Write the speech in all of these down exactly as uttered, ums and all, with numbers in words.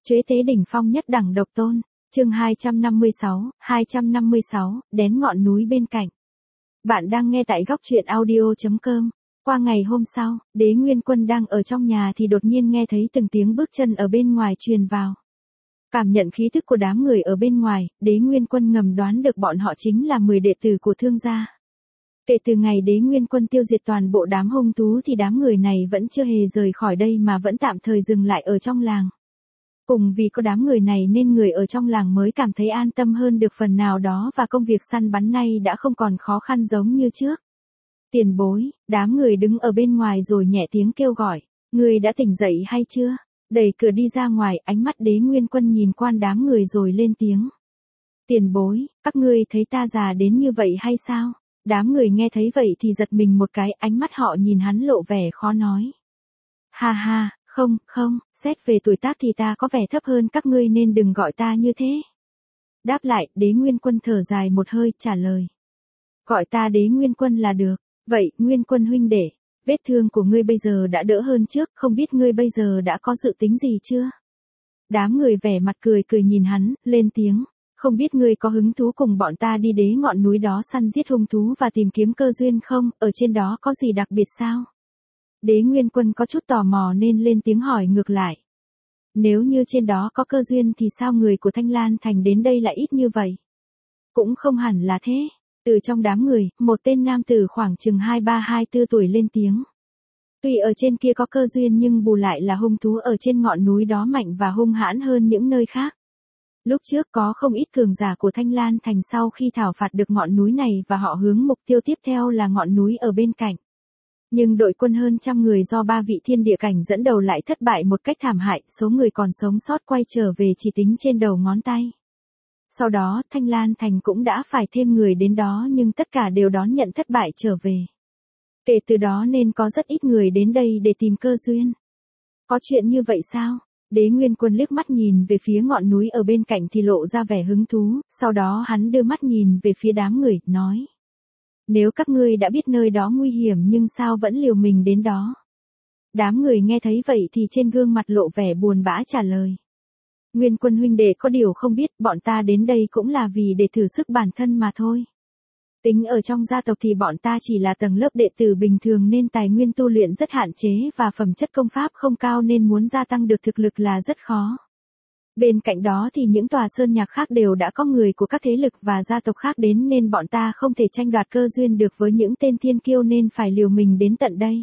Chế tế đỉnh phong nhất đẳng độc tôn, chương hai trăm năm mươi sáu, hai trăm năm mươi sáu, đén ngọn núi bên cạnh. Bạn đang nghe tại góc truyện audio chấm com. Qua ngày hôm sau, Đế Nguyên Quân đang ở trong nhà thì đột nhiên nghe thấy từng tiếng bước chân ở bên ngoài truyền vào. Cảm nhận khí thức của đám người ở bên ngoài, Đế Nguyên Quân ngầm đoán được bọn họ chính là mười đệ tử của Thương gia. Kể từ ngày Đế Nguyên Quân tiêu diệt toàn bộ đám hung thú thì đám người này vẫn chưa hề rời khỏi đây mà vẫn tạm thời dừng lại ở trong làng. Cùng vì có đám người này nên người ở trong làng mới cảm thấy an tâm hơn được phần nào đó và công việc săn bắn nay đã không còn khó khăn giống như trước. Tiền bối, đám người đứng ở bên ngoài rồi nhẹ tiếng kêu gọi, người đã tỉnh dậy hay chưa? Đẩy cửa đi ra ngoài, ánh mắt Đế Nguyên Quân nhìn quan đám người rồi lên tiếng. Tiền bối, các ngươi thấy ta già đến như vậy hay sao? Đám người nghe thấy vậy thì giật mình một cái, ánh mắt họ nhìn hắn lộ vẻ khó nói. Ha ha, không, không, xét về tuổi tác thì ta có vẻ thấp hơn các ngươi nên đừng gọi ta như thế. Đáp lại, Đế Nguyên Quân thở dài một hơi, trả lời. Gọi ta Đế Nguyên Quân là được. Vậy, Nguyên Quân huynh đệ, vết thương của ngươi bây giờ đã đỡ hơn trước, không biết ngươi bây giờ đã có dự tính gì chưa? Đám người vẻ mặt cười cười nhìn hắn, lên tiếng. Không biết ngươi có hứng thú cùng bọn ta đi đế ngọn núi đó săn giết hung thú và tìm kiếm cơ duyên không, ở trên đó có gì đặc biệt sao? Đế Nguyên Quân có chút tò mò nên lên tiếng hỏi ngược lại. Nếu như trên đó có cơ duyên thì sao người của Thanh Lan Thành đến đây lại ít như vậy? Cũng không hẳn là thế. Từ trong đám người, một tên nam tử khoảng chừng hai ba hai tư tuổi lên tiếng. Tuy ở trên kia có cơ duyên nhưng bù lại là hung thú ở trên ngọn núi đó mạnh và hung hãn hơn những nơi khác. Lúc trước có không ít cường giả của Thanh Lan Thành sau khi thảo phạt được ngọn núi này và họ hướng mục tiêu tiếp theo là ngọn núi ở bên cạnh. Nhưng đội quân hơn trăm người do ba vị thiên địa cảnh dẫn đầu lại thất bại một cách thảm hại, số người còn sống sót quay trở về chỉ tính trên đầu ngón tay. Sau đó, Thanh Lan Thành cũng đã phải thêm người đến đó nhưng tất cả đều đón nhận thất bại trở về. Kể từ đó nên có rất ít người đến đây để tìm cơ duyên. Có chuyện như vậy sao? Đế Nguyên Quân liếc mắt nhìn về phía ngọn núi ở bên cạnh thì lộ ra vẻ hứng thú, sau đó hắn đưa mắt nhìn về phía đám người, nói. Nếu các ngươi đã biết nơi đó nguy hiểm nhưng sao vẫn liều mình đến đó? Đám người nghe thấy vậy thì trên gương mặt lộ vẻ buồn bã trả lời. Nguyên Quân huynh đệ có điều không biết, bọn ta đến đây cũng là vì để thử sức bản thân mà thôi. Tính ở trong gia tộc thì bọn ta chỉ là tầng lớp đệ tử bình thường nên tài nguyên tu luyện rất hạn chế và phẩm chất công pháp không cao nên muốn gia tăng được thực lực là rất khó. Bên cạnh đó thì những tòa sơn nhạc khác đều đã có người của các thế lực và gia tộc khác đến nên bọn ta không thể tranh đoạt cơ duyên được với những tên thiên kiêu nên phải liều mình đến tận đây.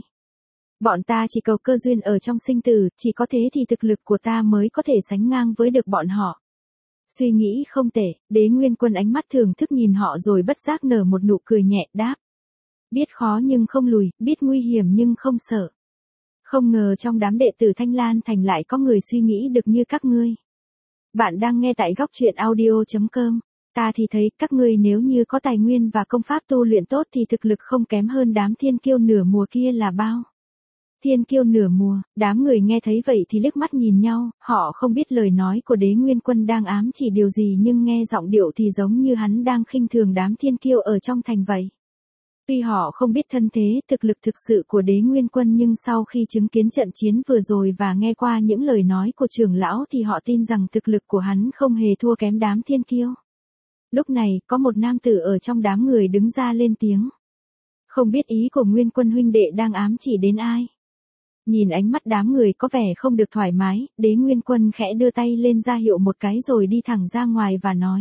Bọn ta chỉ cầu cơ duyên ở trong sinh tử, chỉ có thế thì thực lực của ta mới có thể sánh ngang với được bọn họ. Suy nghĩ không tệ, Đế Nguyên Quân ánh mắt thưởng thức nhìn họ rồi bất giác nở một nụ cười nhẹ, đáp. Biết khó nhưng không lùi, biết nguy hiểm nhưng không sợ. Không ngờ trong đám đệ tử Thanh Lan Thành lại có người suy nghĩ được như các ngươi. Bạn đang nghe tại góc truyện audio chấm com. Ta thì thấy các ngươi nếu như có tài nguyên và công pháp tu luyện tốt thì thực lực không kém hơn đám thiên kiêu nửa mùa kia là bao. Thiên kiêu nửa mùa, đám người nghe thấy vậy thì liếc mắt nhìn nhau, họ không biết lời nói của Đế Nguyên Quân đang ám chỉ điều gì nhưng nghe giọng điệu thì giống như hắn đang khinh thường đám thiên kiêu ở trong thành vậy. Tuy họ không biết thân thế, thực lực thực sự của Đế Nguyên Quân nhưng sau khi chứng kiến trận chiến vừa rồi và nghe qua những lời nói của trưởng lão thì họ tin rằng thực lực của hắn không hề thua kém đám thiên kiêu. Lúc này, có một nam tử ở trong đám người đứng ra lên tiếng. Không biết ý của Nguyên Quân huynh đệ đang ám chỉ đến ai? Nhìn ánh mắt đám người có vẻ không được thoải mái, Đế Nguyên Quân khẽ đưa tay lên ra hiệu một cái rồi đi thẳng ra ngoài và nói.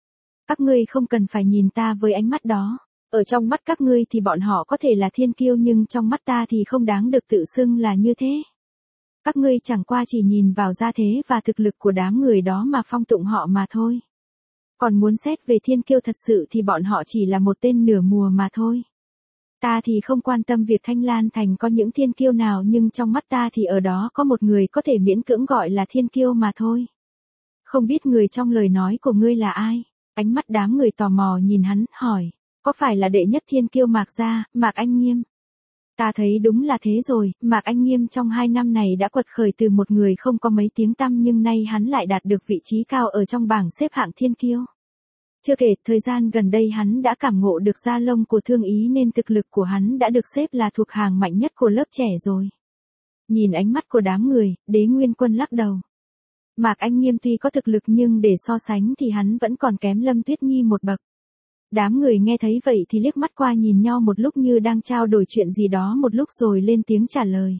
Các ngươi không cần phải nhìn ta với ánh mắt đó. Ở trong mắt các ngươi thì bọn họ có thể là thiên kiêu nhưng trong mắt ta thì không đáng được tự xưng là như thế. Các ngươi chẳng qua chỉ nhìn vào gia thế và thực lực của đám người đó mà phong tụng họ mà thôi. Còn muốn xét về thiên kiêu thật sự thì bọn họ chỉ là một tên nửa mùa mà thôi. Ta thì không quan tâm việc Thanh Lan Thành có những thiên kiêu nào nhưng trong mắt ta thì ở đó có một người có thể miễn cưỡng gọi là thiên kiêu mà thôi. Không biết người trong lời nói của ngươi là ai? Ánh mắt đám người tò mò nhìn hắn, hỏi. Có phải là đệ nhất thiên kiêu Mạc gia, Mạc Anh Nghiêm? Ta thấy đúng là thế rồi, Mạc Anh Nghiêm trong hai năm này đã quật khởi từ một người không có mấy tiếng tăm nhưng nay hắn lại đạt được vị trí cao ở trong bảng xếp hạng thiên kiêu. Chưa kể, thời gian gần đây hắn đã cảm ngộ được gia lông của Thương Ý nên thực lực của hắn đã được xếp là thuộc hàng mạnh nhất của lớp trẻ rồi. Nhìn ánh mắt của đám người, Đế Nguyên Quân lắc đầu. Mạc Anh Nghiêm tuy có thực lực nhưng để so sánh thì hắn vẫn còn kém Lâm Tuyết Nhi một bậc. Đám người nghe thấy vậy thì liếc mắt qua nhìn nhau một lúc như đang trao đổi chuyện gì đó một lúc rồi lên tiếng trả lời.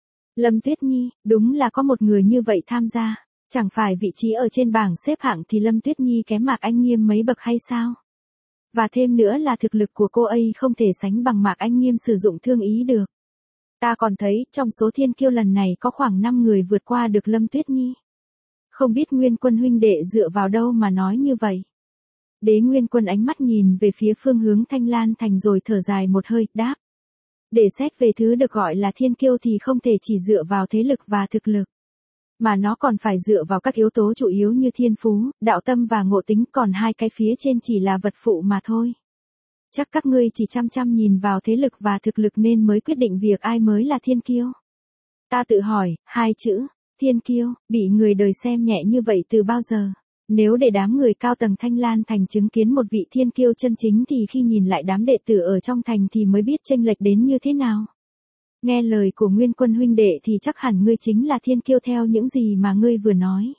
Lâm Tuyết Nhi, đúng là có một người như vậy tham gia. Chẳng phải vị trí ở trên bảng xếp hạng thì Lâm Tuyết Nhi kém Mạc Anh Nghiêm mấy bậc hay sao? Và thêm nữa là thực lực của cô ấy không thể sánh bằng Mạc Anh Nghiêm sử dụng thương ý được. Ta còn thấy trong số thiên kiêu lần này có khoảng năm người vượt qua được Lâm Tuyết Nhi. Không biết Nguyên Quân huynh đệ dựa vào đâu mà nói như vậy. Đế Nguyên Quân ánh mắt nhìn về phía phương hướng Thanh Lan Thành rồi thở dài một hơi, đáp. Để xét về thứ được gọi là thiên kiêu thì không thể chỉ dựa vào thế lực và thực lực. Mà nó còn phải dựa vào các yếu tố chủ yếu như thiên phú, đạo tâm và ngộ tính, còn hai cái phía trên chỉ là vật phụ mà thôi. Chắc các ngươi chỉ chăm chăm nhìn vào thế lực và thực lực nên mới quyết định việc ai mới là thiên kiêu. Ta tự hỏi, hai chữ, thiên kiêu, bị người đời xem nhẹ như vậy từ bao giờ? Nếu để đám người cao tầng Thanh Lan Thành chứng kiến một vị thiên kiêu chân chính thì khi nhìn lại đám đệ tử ở trong thành thì mới biết chênh lệch đến như thế nào. Nghe lời của Nguyên Quân huynh đệ thì chắc hẳn ngươi chính là thiên kiêu theo những gì mà ngươi vừa nói.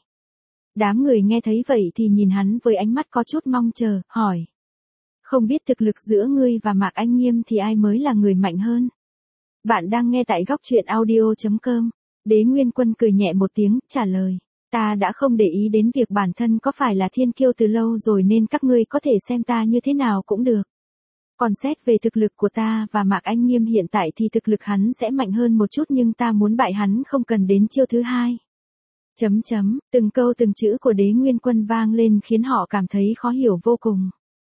Đám người nghe thấy vậy thì nhìn hắn với ánh mắt có chút mong chờ, hỏi. Không biết thực lực giữa ngươi và Mạc Anh Nghiêm thì ai mới là người mạnh hơn? Bạn đang nghe tại góc truyện audio chấm com. Đế Nguyên Quân cười nhẹ một tiếng, trả lời. Ta đã không để ý đến việc bản thân có phải là thiên kiêu từ lâu rồi nên các ngươi có thể xem ta như thế nào cũng được. Còn xét về thực lực của ta và Mạc Anh Nghiêm hiện tại thì thực lực hắn sẽ mạnh hơn một chút nhưng ta muốn bại hắn không cần đến chiêu thứ hai. Chấm chấm, từng câu từng chữ của Đế Nguyên Quân vang lên khiến họ cảm thấy khó hiểu vô cùng.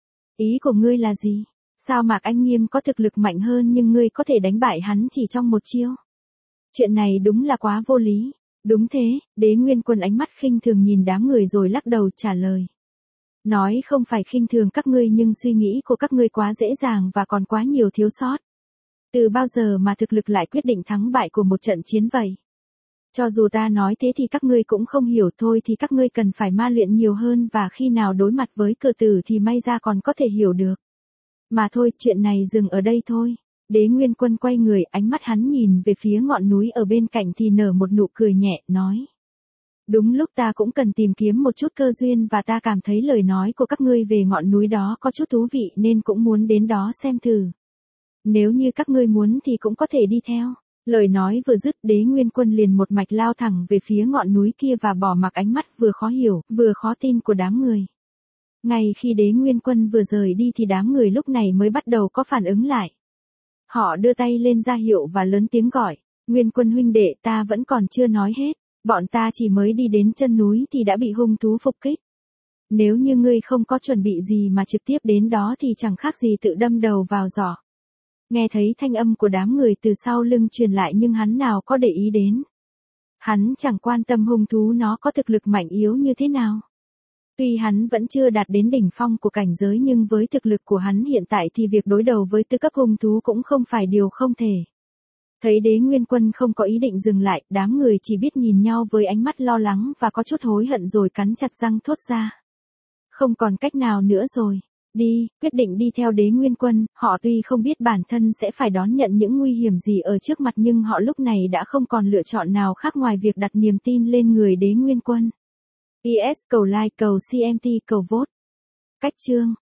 Ý của ngươi là gì? Sao Mạc Anh Nghiêm có thực lực mạnh hơn nhưng ngươi có thể đánh bại hắn chỉ trong một chiêu? Chuyện này đúng là quá vô lý. Đúng thế, Đế Nguyên Quân ánh mắt khinh thường nhìn đám người rồi lắc đầu trả lời. Nói không phải khinh thường các ngươi nhưng suy nghĩ của các ngươi quá dễ dàng và còn quá nhiều thiếu sót. Từ bao giờ mà thực lực lại quyết định thắng bại của một trận chiến vậy? Cho dù ta nói thế thì các ngươi cũng không hiểu thôi thì các ngươi cần phải ma luyện nhiều hơn và khi nào đối mặt với cờ tử thì may ra còn có thể hiểu được. Mà thôi, chuyện này dừng ở đây thôi. Đế Nguyên Quân quay người, ánh mắt hắn nhìn về phía ngọn núi ở bên cạnh thì nở một nụ cười nhẹ, nói. Đúng lúc ta cũng cần tìm kiếm một chút cơ duyên và ta cảm thấy lời nói của các ngươi về ngọn núi đó có chút thú vị nên cũng muốn đến đó xem thử. Nếu như các ngươi muốn thì cũng có thể đi theo. Lời nói vừa dứt Đế Nguyên Quân liền một mạch lao thẳng về phía ngọn núi kia và bỏ mặc ánh mắt vừa khó hiểu, vừa khó tin của đám người. Ngay khi Đế Nguyên Quân vừa rời đi thì đám người lúc này mới bắt đầu có phản ứng lại. Họ đưa tay lên ra hiệu và lớn tiếng gọi, Nguyên Quân huynh đệ ta vẫn còn chưa nói hết, bọn ta chỉ mới đi đến chân núi thì đã bị hung thú phục kích. Nếu như ngươi không có chuẩn bị gì mà trực tiếp đến đó thì chẳng khác gì tự đâm đầu vào giỏ. Nghe thấy thanh âm của đám người từ sau lưng truyền lại nhưng hắn nào có để ý đến. Hắn chẳng quan tâm hung thú nó có thực lực mạnh yếu như thế nào. Tuy hắn vẫn chưa đạt đến đỉnh phong của cảnh giới nhưng với thực lực của hắn hiện tại thì việc đối đầu với tứ cấp hung thú cũng không phải điều không thể. Thấy Đế Nguyên Quân không có ý định dừng lại, đám người chỉ biết nhìn nhau với ánh mắt lo lắng và có chút hối hận rồi cắn chặt răng thốt ra. Không còn cách nào nữa rồi. Đi, quyết định đi theo Đế Nguyên Quân, họ tuy không biết bản thân sẽ phải đón nhận những nguy hiểm gì ở trước mặt nhưng họ lúc này đã không còn lựa chọn nào khác ngoài việc đặt niềm tin lên người Đế Nguyên Quân. pê ét cầu like, cầu xê em tê, cầu vote. Cách chương